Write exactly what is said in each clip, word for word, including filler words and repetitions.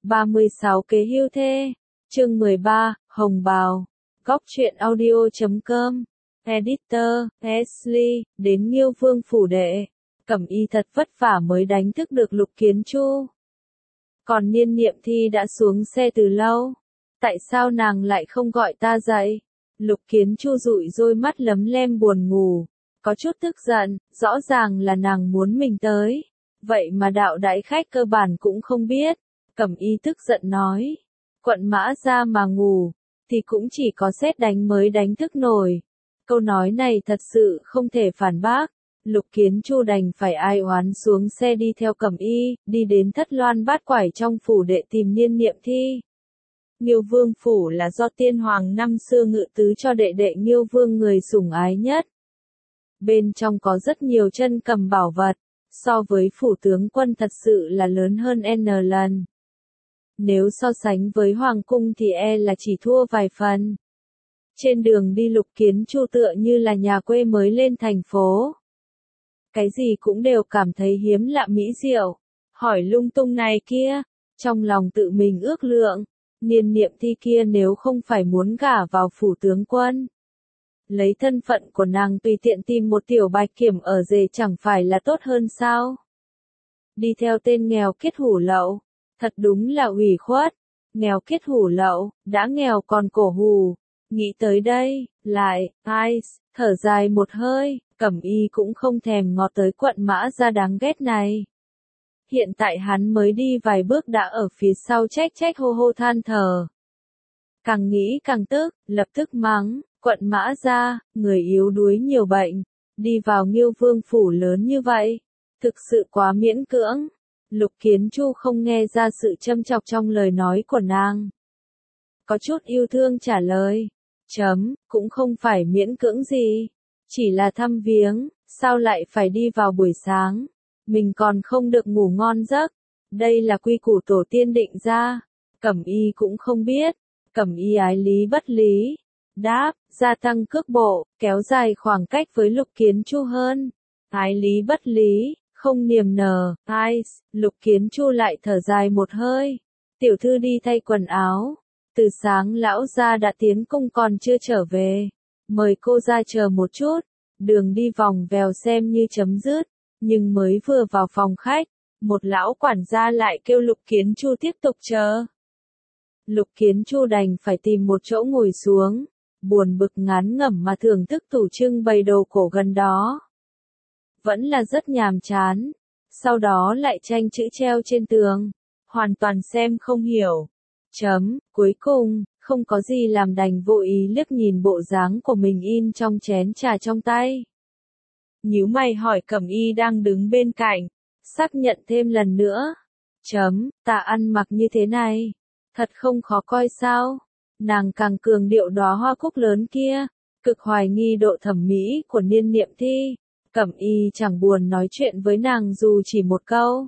ba mươi sáu kế hưu thê. Chương mười ba, Hồng Bào. Góc truyện audio chấm com. Editor, Ashley, đến Nghiêu Vương phủ đệ. Cẩm Y thật vất vả mới đánh thức được Lục Kiến Chu. Còn Niên Niệm Thi đã xuống xe từ lâu. Tại sao nàng lại không gọi ta dậy? Lục Kiến Chu dụi đôi mắt lấm lem buồn ngủ. Có chút tức giận, rõ ràng là nàng muốn mình tới. Vậy mà đạo đãi khách cơ bản cũng không biết. Cẩm Y tức giận nói. Quận Mã ra mà ngủ, thì cũng chỉ có sét đánh mới đánh thức nổi. Câu nói này thật sự không thể phản bác. Lục Kiến Chu đành phải ai oán xuống xe đi theo Cẩm Y, đi đến Thất Loan Bát Quải trong phủ đệ tìm Niên Niệm Thi. Nghiêu Vương phủ là do tiên hoàng năm xưa ngự tứ cho đệ đệ Nghiêu Vương người sủng ái nhất. Bên trong có rất nhiều chân cầm bảo vật, so với phủ tướng quân thật sự là lớn hơn N lần. Nếu so sánh với hoàng cung thì e là chỉ thua vài phần. Trên đường đi Lục Kiến Chu tựa như là nhà quê mới lên thành phố. Cái gì cũng đều cảm thấy hiếm lạ mỹ diệu, hỏi lung tung này kia, trong lòng tự mình ước lượng, Niên Niệm Thi kia nếu không phải muốn gả vào phủ tướng quân. Lấy thân phận của nàng tùy tiện tìm một tiểu bạch kiểm ở rể chẳng phải là tốt hơn sao? Đi theo tên nghèo kiết hủ lậu, thật đúng là ủy khuất, nghèo kiết hủ lậu, đã nghèo còn cổ hủ. Nghĩ tới đây, lại, ai, thở dài một hơi, Cẩm Y cũng không thèm ngó tới quận Mã ra đáng ghét này. Hiện tại hắn mới đi vài bước đã ở phía sau trách trách hô hô than thở. Càng nghĩ càng tức, lập tức mắng, quận Mã ra, người yếu đuối nhiều bệnh, đi vào Nghiêu Vương phủ lớn như vậy, thực sự quá miễn cưỡng. Lục Kiến Chu không nghe ra sự châm chọc trong lời nói của nàng. Có chút yêu thương trả lời. Chấm, cũng không phải miễn cưỡng gì. Chỉ là thăm viếng, sao lại phải đi vào buổi sáng. Mình còn không được ngủ ngon giấc. Đây là quy củ tổ tiên định ra. Cẩm Y cũng không biết. Cẩm Y ái lý bất lý. Đáp, gia tăng cước bộ, kéo dài khoảng cách với Lục Kiến Chu hơn. Ái lý bất lý, không niềm nở, ai, Lục Kiến Chu lại thở dài một hơi. Tiểu thư đi thay quần áo. Từ sáng lão gia đã tiến cung còn chưa trở về. Mời cô ra chờ một chút. Đường đi vòng vèo xem như chấm dứt. Nhưng mới vừa vào phòng khách, một lão quản gia lại kêu Lục Kiến Chu tiếp tục chờ. Lục Kiến Chu đành phải tìm một chỗ ngồi xuống. Buồn bực ngán ngẩm mà thưởng thức tủ trưng bày đồ cổ gần đó. Vẫn là rất nhàm chán. Sau đó lại tranh chữ treo trên tường. Hoàn toàn xem không hiểu. Chấm, cuối cùng, không có gì làm đành vô ý liếc nhìn bộ dáng của mình in trong chén trà trong tay. Nhíu mày hỏi Cẩm Y đang đứng bên cạnh, xác nhận thêm lần nữa. Chấm, ta ăn mặc như thế này, thật không khó coi sao? Nàng càng cường điệu đóa hoa cúc lớn kia, cực hoài nghi độ thẩm mỹ của Niên Niệm Thi. Cẩm Y chẳng buồn nói chuyện với nàng dù chỉ một câu.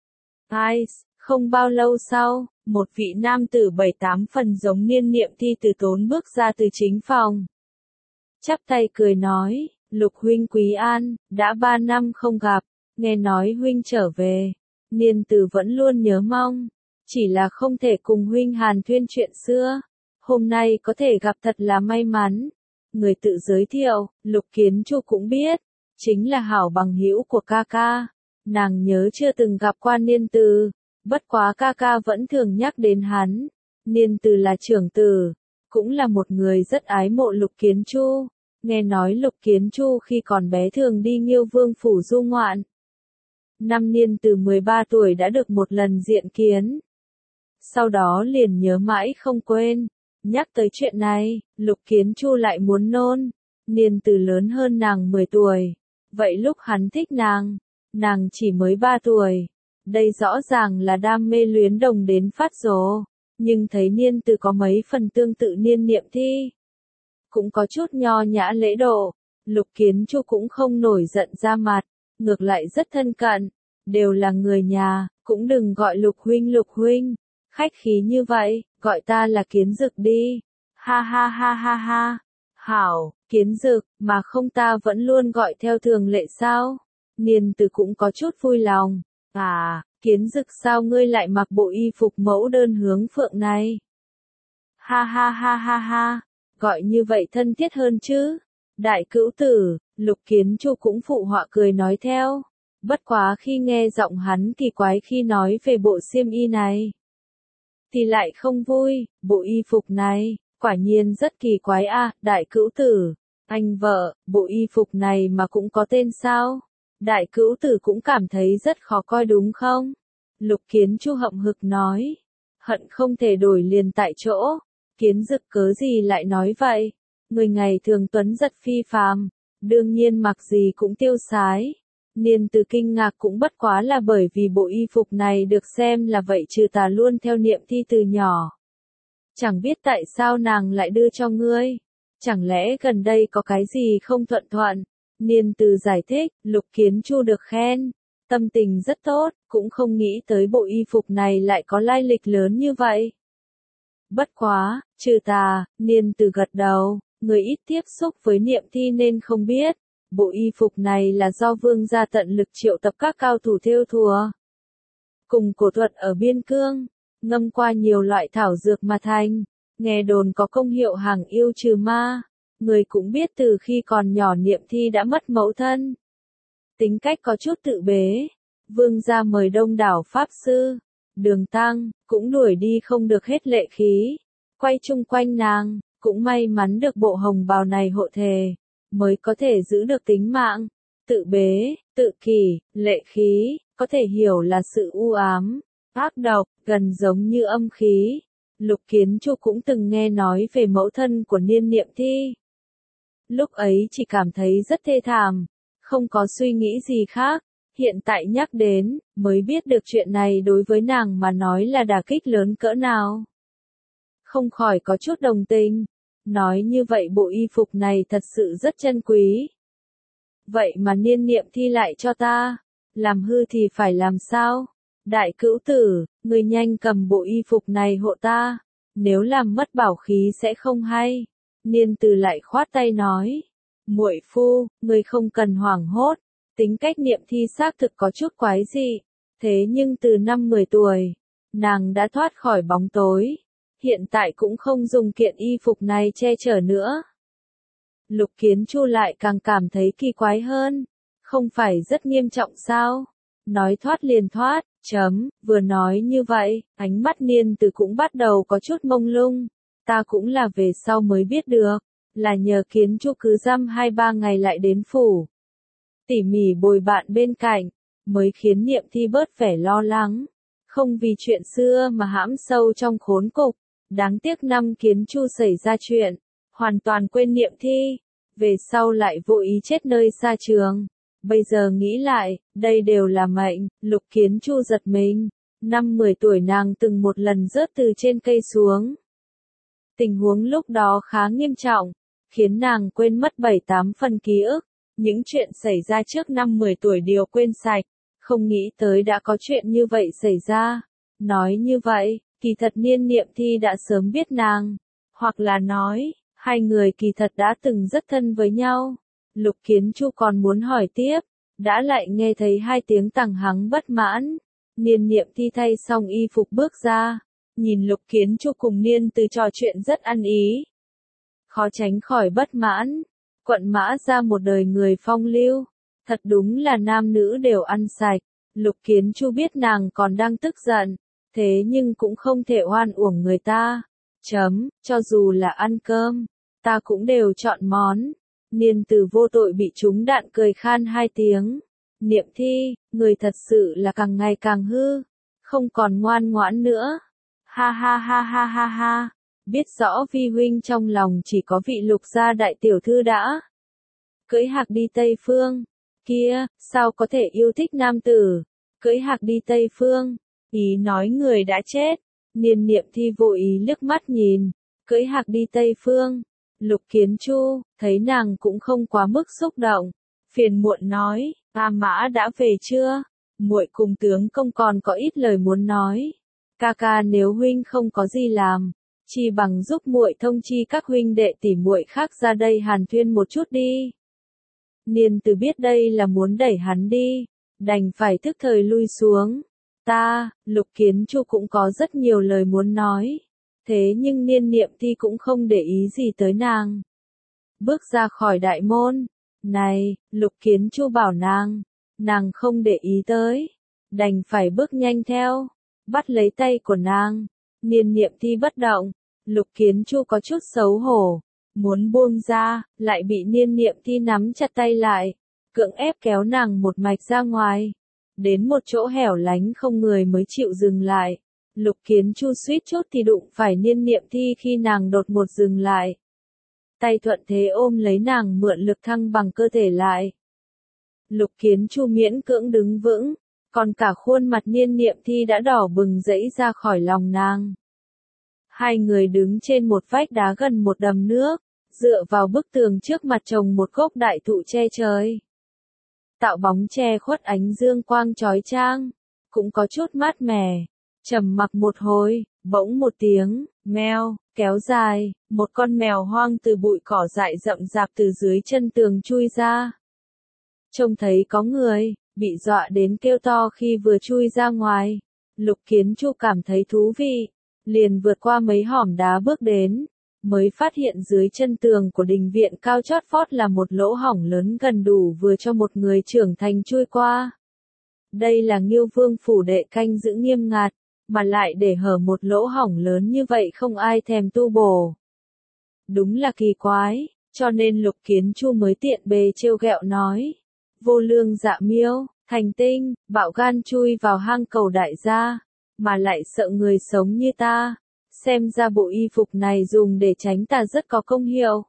Ai, không bao lâu sau, một vị nam tử bảy tám phần giống Niên Niệm Thi từ tốn bước ra từ chính phòng. Chắp tay cười nói, Lục huynh quý an, đã ba năm không gặp, nghe nói huynh trở về. Niên tử vẫn luôn nhớ mong, chỉ là không thể cùng huynh hàn thuyên chuyện xưa. Hôm nay có thể gặp thật là may mắn. Người tự giới thiệu, Lục Kiến Chu cũng biết, chính là hảo bằng hữu của ca ca. Nàng nhớ chưa từng gặp qua Niên tử. Bất quá ca ca vẫn thường nhắc đến hắn. Niên tử là trưởng tử, cũng là một người rất ái mộ Lục Kiến Chu. Nghe nói Lục Kiến Chu khi còn bé thường đi Nghiêu Vương phủ du ngoạn. Năm Niên tử mười ba tuổi đã được một lần diện kiến. Sau đó liền nhớ mãi không quên. Nhắc tới chuyện này, Lục Kiến Chu lại muốn nôn. Niên tử lớn hơn nàng mười tuổi. Vậy lúc hắn thích nàng, nàng chỉ mới ba tuổi. Đây rõ ràng là đam mê luyến đồng đến phát rồ, nhưng thấy Niên tử có mấy phần tương tự Niên Niệm Thi. Cũng có chút nho nhã lễ độ, Lục Kiến Chu cũng không nổi giận ra mặt, ngược lại rất thân cận, đều là người nhà, cũng đừng gọi Lục huynh Lục huynh, khách khí như vậy, gọi ta là Kiến Dực đi. Ha ha ha ha ha, hảo, Kiến Dực, mà không ta vẫn luôn gọi theo thường lệ sao? Niên tử cũng có chút vui lòng. À, Kiến Dực sao ngươi lại mặc bộ y phục mẫu đơn hướng phượng này? Ha ha ha ha ha, gọi như vậy thân thiết hơn chứ. Đại cữu tử, Lục Kiến Chu cũng phụ họa cười nói theo. Bất quá khi nghe giọng hắn kỳ quái khi nói về bộ xiêm y này, thì lại không vui, bộ y phục này, quả nhiên rất kỳ quái à, đại cữu tử. Anh vợ, bộ y phục này mà cũng có tên sao? Đại cữu tử cũng cảm thấy rất khó coi đúng không? Lục Kiến Chu hậm hực nói. Hận không thể đổi liền tại chỗ. Kiến Dực cớ gì lại nói vậy? Người ngày thường tuấn giật phi phàm, đương nhiên mặc gì cũng tiêu sái. Niên Từ kinh ngạc cũng bất quá là bởi vì bộ y phục này được xem là vậy trừ tà luôn theo Niệm Thi từ nhỏ. Chẳng biết tại sao nàng lại đưa cho ngươi. Chẳng lẽ gần đây có cái gì không thuận thuận? Niên Từ giải thích, Lục Kiến Chu được khen. Tâm tình rất tốt, cũng không nghĩ tới bộ y phục này lại có lai lịch lớn như vậy. Bất quá, trừ tà, Niên Từ gật đầu, người ít tiếp xúc với Niệm Thi nên không biết. Bộ y phục này là do vương gia tận lực triệu tập các cao thủ thêu thùa. Cùng cổ thuật ở biên cương, ngâm qua nhiều loại thảo dược mà thành, nghe đồn có công hiệu hàng yêu trừ ma. Người cũng biết từ khi còn nhỏ Niệm Thi đã mất mẫu thân. Tính cách có chút tự bế, vương gia mời đông đảo pháp sư, Đường Tăng, cũng đuổi đi không được hết lệ khí. Quay chung quanh nàng, cũng may mắn được bộ hồng bào này hộ thề, mới có thể giữ được tính mạng. Tự bế, tự kỷ, lệ khí, có thể hiểu là sự u ám, ác độc, gần giống như âm khí. Lục Kiến Chu cũng từng nghe nói về mẫu thân của Niên Niệm Thi. Lúc ấy chỉ cảm thấy rất thê thảm, không có suy nghĩ gì khác. Hiện tại nhắc đến, mới biết được chuyện này đối với nàng mà nói là đả kích lớn cỡ nào. Không khỏi có chút đồng tình. Nói như vậy bộ y phục này thật sự rất chân quý. Vậy mà Niên Niệm Thi lại cho ta. Làm hư thì phải làm sao? Đại cữu tử, người nhanh cầm bộ y phục này hộ ta. Nếu làm mất bảo khí sẽ không hay. Niên Từ lại khoát tay nói. Muội phu, người không cần hoảng hốt. Tính cách Niệm Thi xác thực có chút quái dị. Thế nhưng từ năm mười tuổi, nàng đã thoát khỏi bóng tối. Hiện tại cũng không dùng kiện y phục này che chở nữa. Lục Kiến Chu lại càng cảm thấy kỳ quái hơn. Không phải rất nghiêm trọng sao? Nói thoát liền thoát, chấm, vừa nói như vậy, ánh mắt Niên Từ cũng bắt đầu có chút mông lung. Ta cũng là về sau mới biết được, là nhờ Kiến Chu cứ dăm hai ba ngày lại đến phủ. Tỉ mỉ bồi bạn bên cạnh, mới khiến Niệm Thi bớt vẻ lo lắng. Không vì chuyện xưa mà hãm sâu trong khốn cục. Đáng tiếc năm Kiến Chu xảy ra chuyện, hoàn toàn quên Niệm Thi, về sau lại vô ý chết nơi xa trường. Bây giờ nghĩ lại, đây đều là mệnh. Lục Kiến Chu giật mình. Năm mười tuổi nàng từng một lần rớt từ trên cây xuống. Tình huống lúc đó khá nghiêm trọng, khiến nàng quên mất bảy tám phần ký ức. Những chuyện xảy ra trước năm mười tuổi đều quên sạch, không nghĩ tới đã có chuyện như vậy xảy ra. Nói như vậy, kỳ thật Niên Niệm Thi đã sớm biết nàng, hoặc là nói, hai người kỳ thật đã từng rất thân với nhau. Lục Kiến Chu còn muốn hỏi tiếp, đã lại nghe thấy hai tiếng tằng hắng bất mãn. Niên Niệm Thi thay xong y phục bước ra, nhìn Lục Kiến Chu cùng Niên Từ trò chuyện rất ăn ý. Khó tránh khỏi bất mãn. Quận Mã ra một đời người phong lưu, thật đúng là nam nữ đều ăn sạch. Lục Kiến Chu biết nàng còn đang tức giận, thế nhưng cũng không thể oan uổng người ta. Chấm, cho dù là ăn cơm, ta cũng đều chọn món. Niên Từ vô tội bị trúng đạn cười khan hai tiếng. Niệm Thi, người thật sự là càng ngày càng hư, không còn ngoan ngoãn nữa. Ha ha ha ha ha ha. Biết rõ vi huynh trong lòng chỉ có vị Lục gia đại tiểu thư đã cưỡi hạc đi Tây Phương. Kia, sao có thể yêu thích nam tử, cưỡi hạc đi Tây Phương, ý nói người đã chết. Niên Niệm Thi vô ý liếc mắt nhìn, cưỡi hạc đi Tây Phương. Lục Kiến Chu, thấy nàng cũng không quá mức xúc động, phiền muộn nói, A Mã đã về chưa? Muội cùng tướng công còn có ít lời muốn nói. Ca ca nếu huynh không có gì làm, chi bằng giúp muội thông chi các huynh đệ tỷ muội khác ra đây hàn thuyên một chút đi. Niên Từ biết đây là muốn đẩy hắn đi, đành phải thức thời lui xuống. Ta, Lục Kiến Chu cũng có rất nhiều lời muốn nói. Thế nhưng Niên Niệm Ti cũng không để ý gì tới nàng. Bước ra khỏi đại môn. Này, Lục Kiến Chu bảo nàng. Nàng không để ý tới. Đành phải bước nhanh theo. Bắt lấy tay của nàng. Niên Niệm Ti bất động. Lục Kiến Chu có chút xấu hổ. Muốn buông ra, lại bị Niên Niệm Ti nắm chặt tay lại. Cưỡng ép kéo nàng một mạch ra ngoài. Đến một chỗ hẻo lánh không người mới chịu dừng lại. Lục Kiến Chu suýt chút thì đụng phải Niên Niệm Ti khi nàng đột ngột dừng lại. Tay thuận thế ôm lấy nàng mượn lực thăng bằng cơ thể lại. Lục Kiến Chu miễn cưỡng đứng vững, còn cả khuôn mặt Niên Niệm Ti đã đỏ bừng rẫy ra khỏi lòng nàng. Hai người đứng trên một vách đá gần một đầm nước, dựa vào bức tường trước mặt trồng một gốc đại thụ che trời. Tạo bóng che khuất ánh dương quang chói chang, cũng có chút mát mẻ. Trầm mặc một hồi, bỗng một tiếng, meo, kéo dài, một con mèo hoang từ bụi cỏ dại rậm rạp từ dưới chân tường chui ra. Trông thấy có người, bị dọa đến kêu to khi vừa chui ra ngoài. Lục Kiến Chu cảm thấy thú vị, liền vượt qua mấy hòm đá bước đến, mới phát hiện dưới chân tường của đình viện cao chót vót là một lỗ hổng lớn gần đủ vừa cho một người trưởng thành chui qua. Đây là Ngưu Vương phủ đệ canh giữ nghiêm ngặt, mà lại để hở một lỗ hổng lớn như vậy không ai thèm tu bổ. Đúng là kỳ quái, cho nên Lục Kiến Chu mới tiện bề trêu ghẹo nói. Vô lương dạ miêu, thành tinh, bạo gan chui vào hang cầu đại gia, mà lại sợ người sống như ta. Xem ra bộ y phục này dùng để tránh ta rất có công hiệu.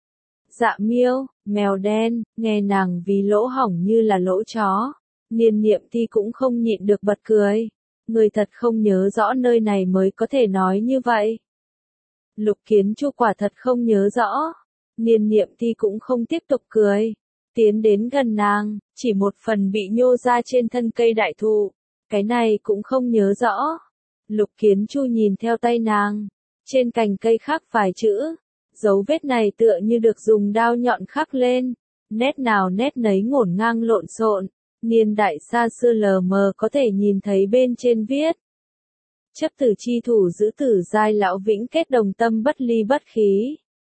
Dạ miêu, mèo đen, nghe nàng vì lỗ hổng như là lỗ chó. Niên Niệm Ti cũng không nhịn được bật cười. Người thật không nhớ rõ nơi này mới có thể nói như vậy. Lục Kiến Chu quả thật không nhớ rõ. Niên Niệm Ti cũng không tiếp tục cười. Tiến đến gần nàng, chỉ một phần bị nhô ra trên thân cây đại thụ. Cái này cũng không nhớ rõ. Lục Kiến Chu nhìn theo tay nàng. Trên cành cây khắc vài chữ. Dấu vết này tựa như được dùng đao nhọn khắc lên. Nét nào nét nấy ngổn ngang lộn xộn. Niên đại xa xưa lờ mờ có thể nhìn thấy bên trên viết. Chấp tử chi thủ giữ tử giai lão vĩnh kết đồng tâm bất ly bất khí.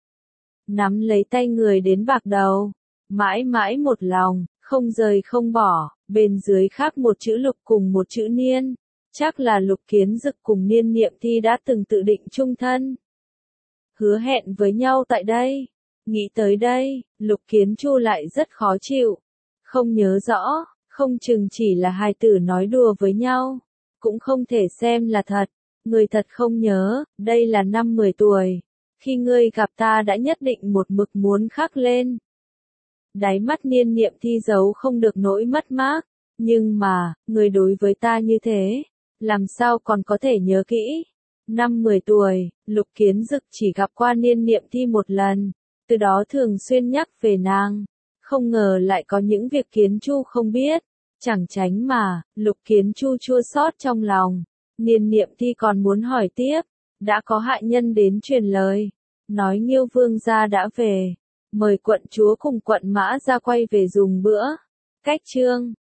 Nắm lấy tay người đến bạc đầu. Mãi mãi một lòng, không rời không bỏ, bên dưới khắc một chữ Lục cùng một chữ Niên. Chắc là Lục Kiến Dực cùng Niên Niệm Ti đã từng tự định chung thân. Hứa hẹn với nhau tại đây. Nghĩ tới đây, Lục Kiến Chu lại rất khó chịu. Không nhớ rõ, không chừng chỉ là hai tử nói đùa với nhau. Cũng không thể xem là thật. Người thật không nhớ, đây là năm mười tuổi. Khi ngươi gặp ta đã nhất định một mực muốn khắc lên. Đáy mắt Niên Niệm Ti giấu không được nỗi mất mát. Nhưng mà, người đối với ta như thế, làm sao còn có thể nhớ kỹ. Năm mười tuổi, Lục Kiến Dực chỉ gặp qua Niên Niệm Ti một lần, từ đó thường xuyên nhắc về nàng. Không ngờ lại có những việc Kiến Chu không biết. Chẳng tránh mà, Lục Kiến Chu chua xót trong lòng. Niên Niệm Ti còn muốn hỏi tiếp. Đã có hạ nhân đến truyền lời. Nói Ngưu Vương gia đã về. Mời quận chúa cùng quận mã ra quay về dùng bữa. Cách chương